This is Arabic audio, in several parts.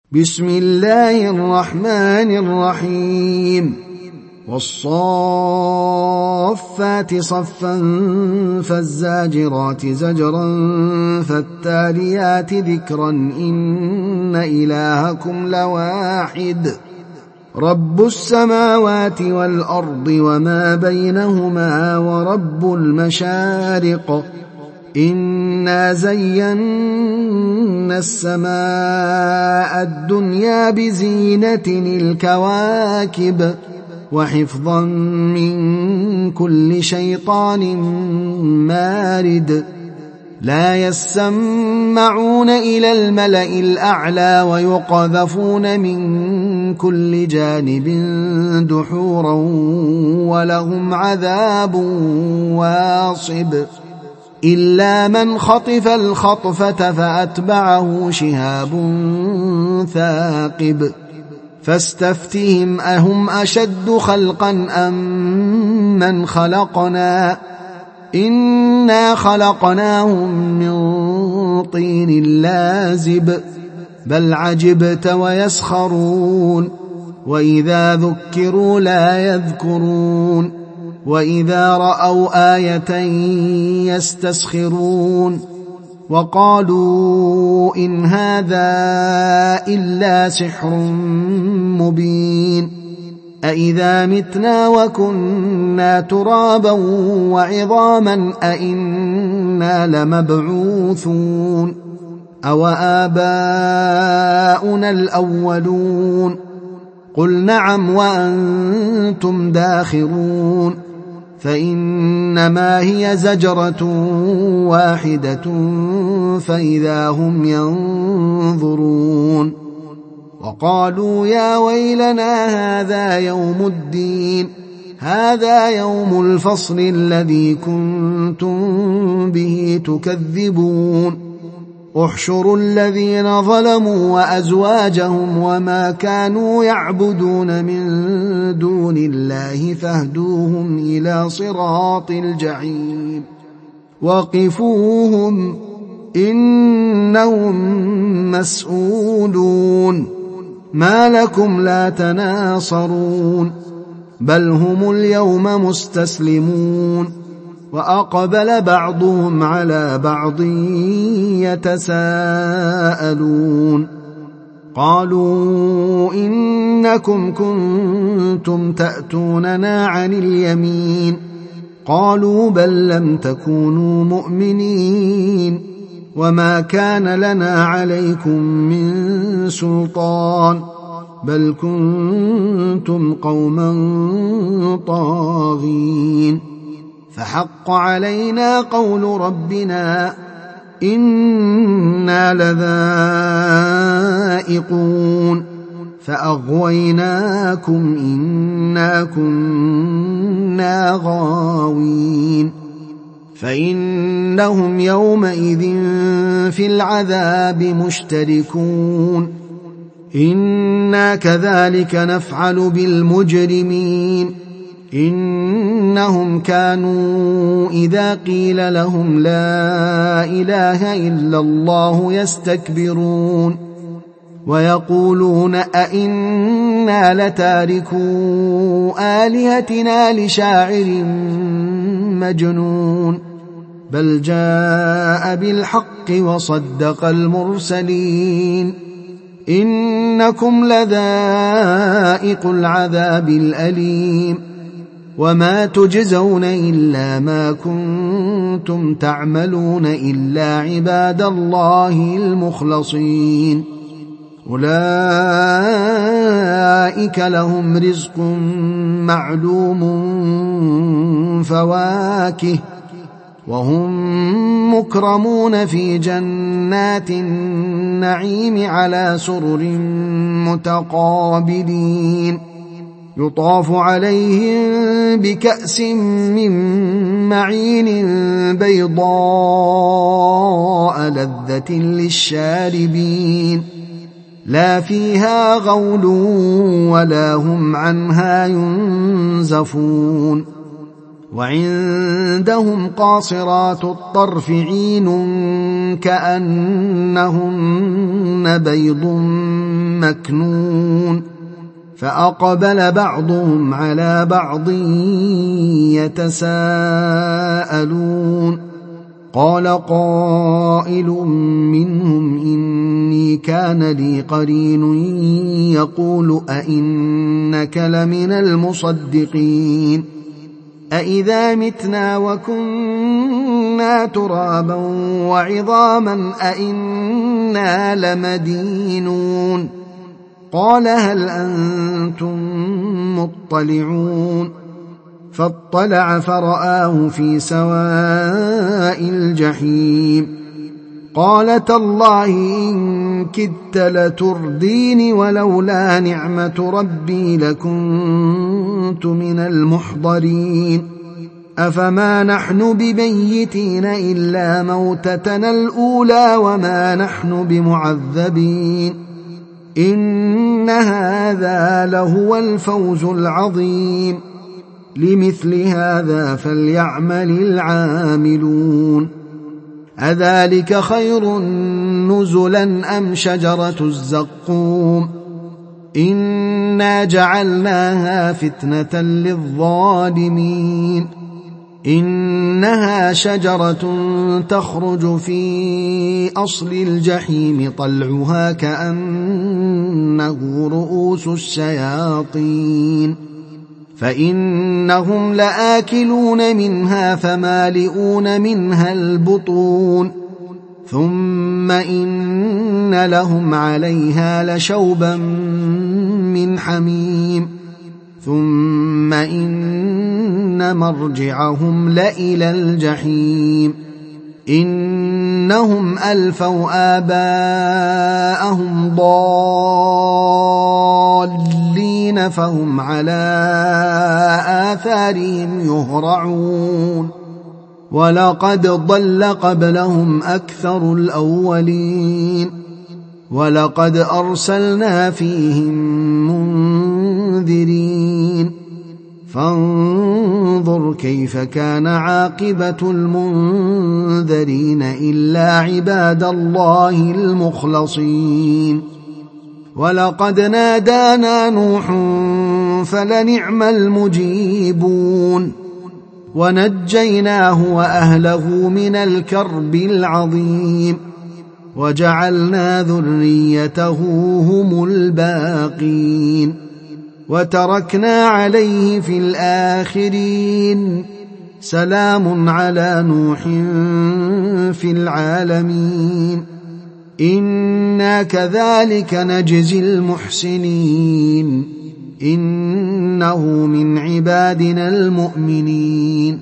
بسم الله الرحمن الرحيم والصافات صفا فالزاجرات زجرا فالتاليات ذكرا إن إلهكم لواحد رب السماوات والأرض وما بينهما ورب المشارق إنا زينا السماء الدنيا بزينة الكواكب وحفظا من كل شيطان مارد لا يسمعون إلى الملأ الأعلى ويقذفون من كل جانب دحورا ولهم عذاب واصب إلا من خطف الخطفة فأتبعه شهاب ثاقب فاستفتهم أهم أشد خلقا أم من خلقنا إنا خلقناهم من طين لازب بل عجبت ويسخرون وإذا ذكروا لا يذكرون وإذا رأوا آية يستسخرون وقالوا إن هذا إلا سحر مبين أإذا متنا وكنا ترابا وعظاما أإنا لمبعوثون أو آباؤنا الأولون قل نعم وأنتم داخرون فإنما هي زجرة واحدة فإذا هم ينظرون وقالوا يا ويلنا هذا يوم الدين هذا يوم الفصل الذي كنتم به تكذبون احشروا الذين ظلموا وأزواجهم وما كانوا يعبدون من دون الله فاهدوهم إلى صراط الجحيم وقفوهم إنهم مسؤولون ما لكم لا تناصرون بل هم اليوم مستسلمون وأقبل بعضهم على بعض يتساءلون قالوا إنكم كنتم تأتوننا عن اليمين قالوا بل لم تكونوا مؤمنين وما كان لنا عليكم من سلطان بل كنتم قوما طاغين فحق علينا قول ربنا إنا لذائقون فأغويناكم إنا كنا غاوين فإنهم يومئذ في العذاب مشتركون إنا كذلك نفعل بالمجرمين إنهم كانوا إذا قيل لهم لا إله إلا الله يستكبرون ويقولون أئنا لتاركو آلهتنا لشاعر مجنون بل جاء بالحق وصدق المرسلين إنكم لذائق العذاب الأليم وما تجزون إلا ما كنتم تعملون إلا عباد الله المخلصين أولئك لهم رزق معلوم فواكه وهم مكرمون في جنات النعيم على سرر متقابلين يطاف عليهم بكأس من معين بيضاء لذة للشاربين لا فيها غول ولا هم عنها ينزفون وعندهم قاصرات الطرف عين كأنهن بيض مكنون فأقبل بعضهم على بعض يتساءلون قال قائل منهم إني كان لي قرين يقول أئنك لمن المصدقين أئذا متنا وكنا ترابا وعظاما أئنا لمدينون قال هل أنتم مطلعون فاطلع فرآه في سواء الجحيم قال تالله إن كدت لتردين ولولا نعمة ربي لكنت من المحضرين أفما نحن بميتين إلا موتتنا الأولى وما نحن بمعذبين إن هذا لهو الفوز العظيم لمثل هذا فليعمل العاملون أذلك خير نزلا أم شجرة الزقوم إنا جعلناها فتنة للظالمين إنها شجرة تخرج في أصل الجحيم طلعها كأنه رؤوس الشياطين فإنهم لآكلون منها فمالئون منها البطون ثم إن لهم عليها لشوبا من حميم ثم إن مرجعهم لإلى الجحيم إنهم ألفوا آباءهم ضالين فهم على آثارهم يهرعون ولقد ضل قبلهم أكثر الأولين ولقد أرسلنا فيهم منذرين فانظر كيف كان عاقبة المنذرين إلا عباد الله المخلصين ولقد نادانا نوح فلنعم المجيبون ونجيناه وأهله من الكرب العظيم وجعلنا ذريته هم الباقين وتركنا عليه في الآخرين سلام على نوح في العالمين إنا كذلك نجزي المحسنين إنه من عبادنا المؤمنين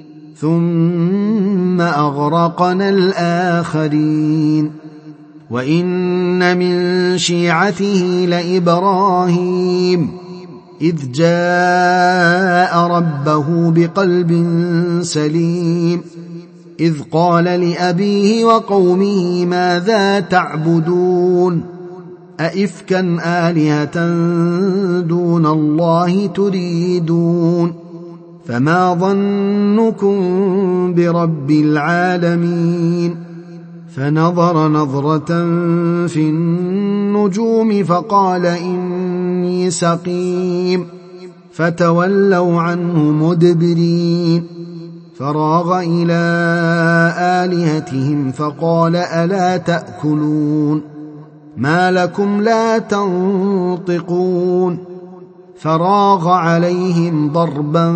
ثم أغرقنا الآخرين وإن من شيعته لإبراهيم إذ جاء ربه بقلب سليم إذ قال لأبيه وقومه ماذا تعبدون أئفكا آلهة دون الله تريدون فما ظنكم برب العالمين فنظر نظرة في النجوم فقال إني سقيم فتولوا عنه مدبرين فراغ إلى آلهتهم فقال ألا تأكلون ما لكم لا تنطقون فراغ عليهم ضربا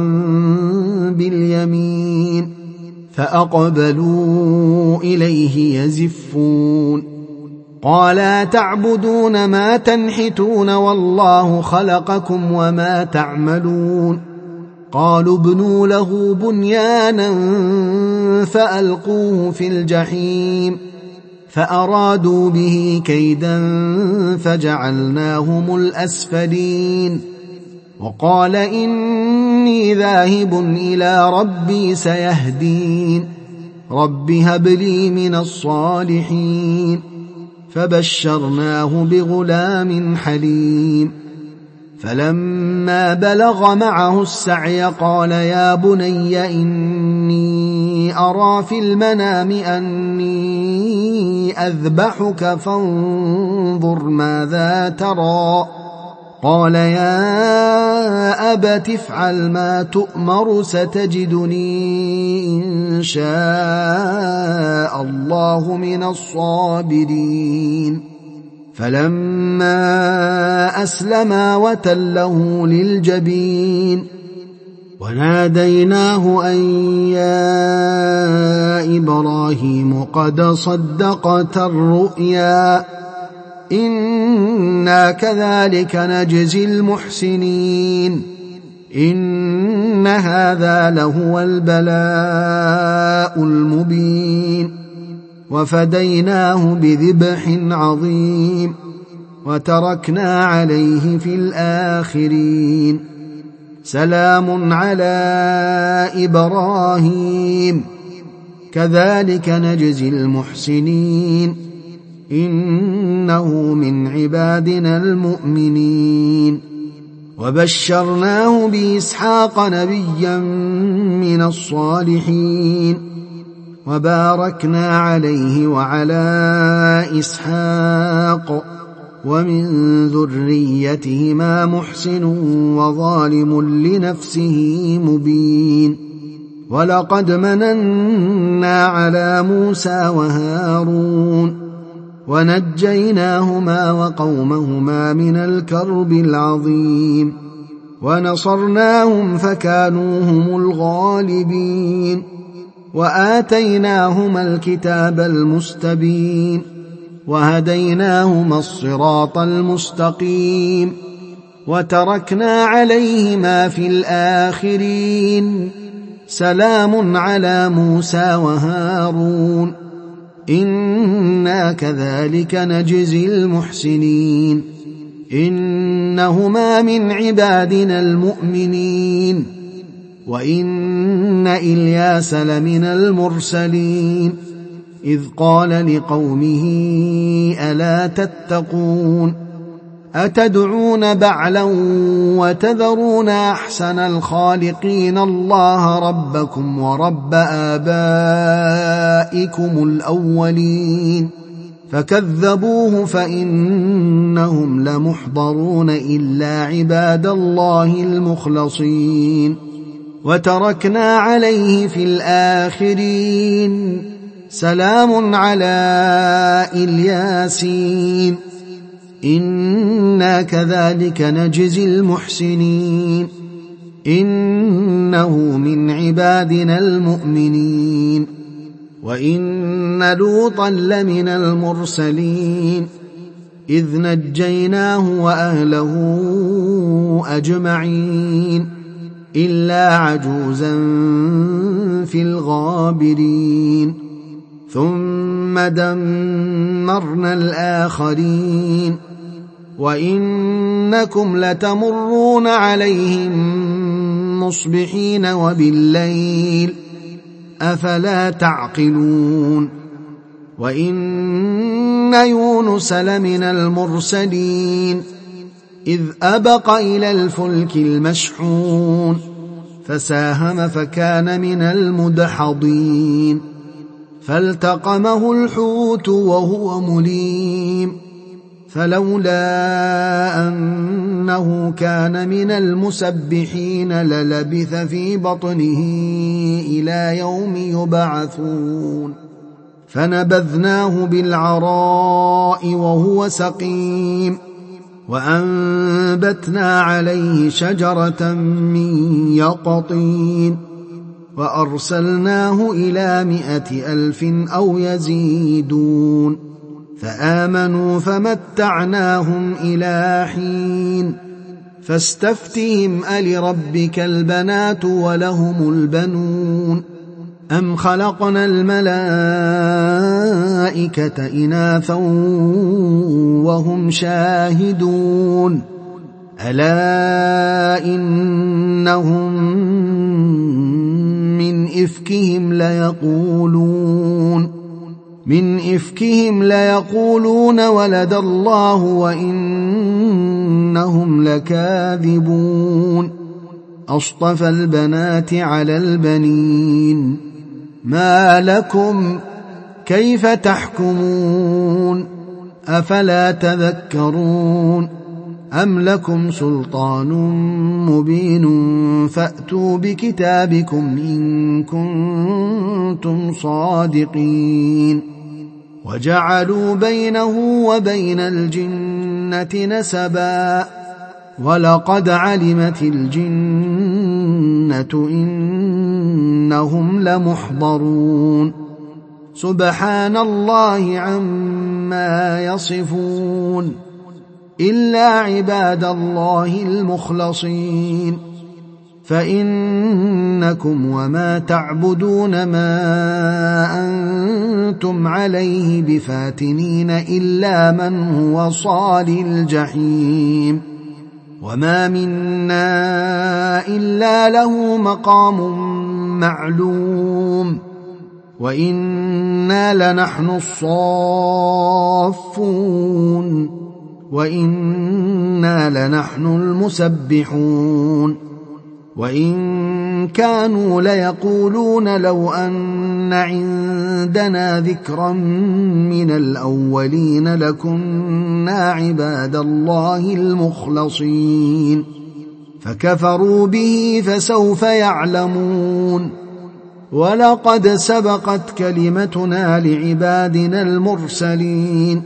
باليمين فأقبلوا إليه يزفون قالا تعبدون ما تنحتون والله خلقكم وما تعملون قالوا ابنوا له بنيانا فألقوه في الجحيم فأرادوا به كيدا فجعلناهم الأسفلين وقال إني ذاهب إلى ربي سيهدين رب هب لي من الصالحين فبشرناه بغلام حليم فلما بلغ معه السعي قال يا بني إني أرى في المنام أني أذبحك فانظر ماذا ترى. قال يا أبت افعل ما تؤمر ستجدني إن شاء الله من الصابرين. فلما أسلما وتله للجبين وناديناه أن يا إبراهيم قد صدقت الرؤيا إنا كذلك نجزي المحسنين إن هذا لهو البلاء المبين. وفديناه بذبح عظيم وتركنا عليه في الآخرين. سلام على إبراهيم كذلك نجزي المحسنين إنه من عبادنا المؤمنين. وبشرناه بإسحاق نبيا من الصالحين وباركنا عليه وعلى إسحاق ومن ذريتهما محسن وظالم لنفسه مبين. ولقد مننا على موسى وهارون ونجيناهما وقومهما من الكرب العظيم ونصرناهم فكانوا هم الغالبين. وآتيناهما الكتاب المستبين وهديناهما الصراط المستقيم وتركنا عليهما في الآخرين. سلام على موسى وهارون إنا كذلك نجزي المحسنين إنهما من عبادنا المؤمنين. وإن إلياس لمن المرسلين إذ قال لقومه ألا تتقون أتدعون بعلا وتذرون أحسن الخالقين الله ربكم ورب آبائكم الأولين. فكذبوه فإنهم لمحضرون إلا عباد الله المخلصين. وتركنا عليه في الآخرين. سلام على الياسين إنا كذلك نجزي المحسنين إنه من عبادنا المؤمنين. وإن لوطا لمن المرسلين إذ نجيناه وأهله أجمعين إلا عجوزا في الغابرين. ثم دمرنا الآخرين وإنكم لتمرون عليهم مصبحين وبالليل أفلا تعقلون. وإن يونس لمن المرسلين إذ أبق إلى الفلك المشحون فساهم فكان من المدحضين فالتقمه الحوت وهو مليم فلولا أنه كان من المسبحين للبث في بطنه إلى يوم يبعثون. فنبذناه بالعراء وهو سقيم وأنبتنا عليه شجرة من يقطين وأرسلناه إلى 100,000 أو يزيدون فآمنوا فمتعناهم إلى حين. فاستفتهم ألربك البنات ولهم البنون أم خلقنا الملائكة إناثا وهم شاهدون ألا إنهم من إفكهم ليقولون ولد الله وإنهم إنهم لكاذبون أصطفى البنات على البنين ما لكم كيف تحكمون أفلا تذكرون أم لكم سلطان مبين فأتوا بكتابكم إن كنتم صادقين وجعلوا بينه وبين الجنة نسبا ولقد علمت الجنة إنهم لمحضرون سبحان الله عما يصفون إلا عباد الله المخلصين فإنكم وما تعبدون ما أنتم عليه بفاتنين إلا من هو صال الجحيم وما منا إلا له مقام معلوم وإنا لنحن الصافون وإنا لنحن المسبحون وإن كانوا ليقولون لو أن عندنا ذكرا من الأولين لكنا عباد الله المخلصين فكفروا به فسوف يعلمون ولقد سبقت كلمتنا لعبادنا المرسلين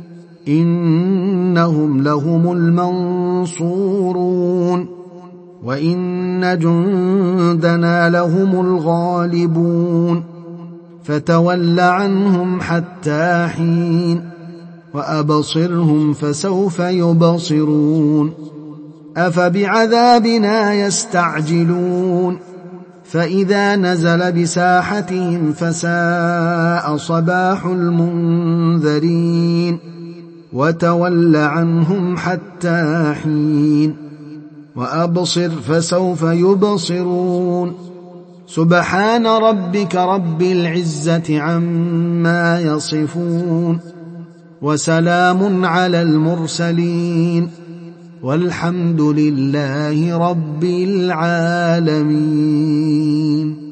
إنهم لهم المنصورون وإن جندنا لهم الغالبون فتول عنهم حتى حين وأبصرهم فسوف يبصرون أفبعذابنا يستعجلون فإذا نزل بساحتهم فساء صباح المنذرين وتول عنهم حتى حين وأبصر فسوف يبصرون سبحان ربك رب العزة عما يصفون وسلام على المرسلين والحمد لله رب العالمين.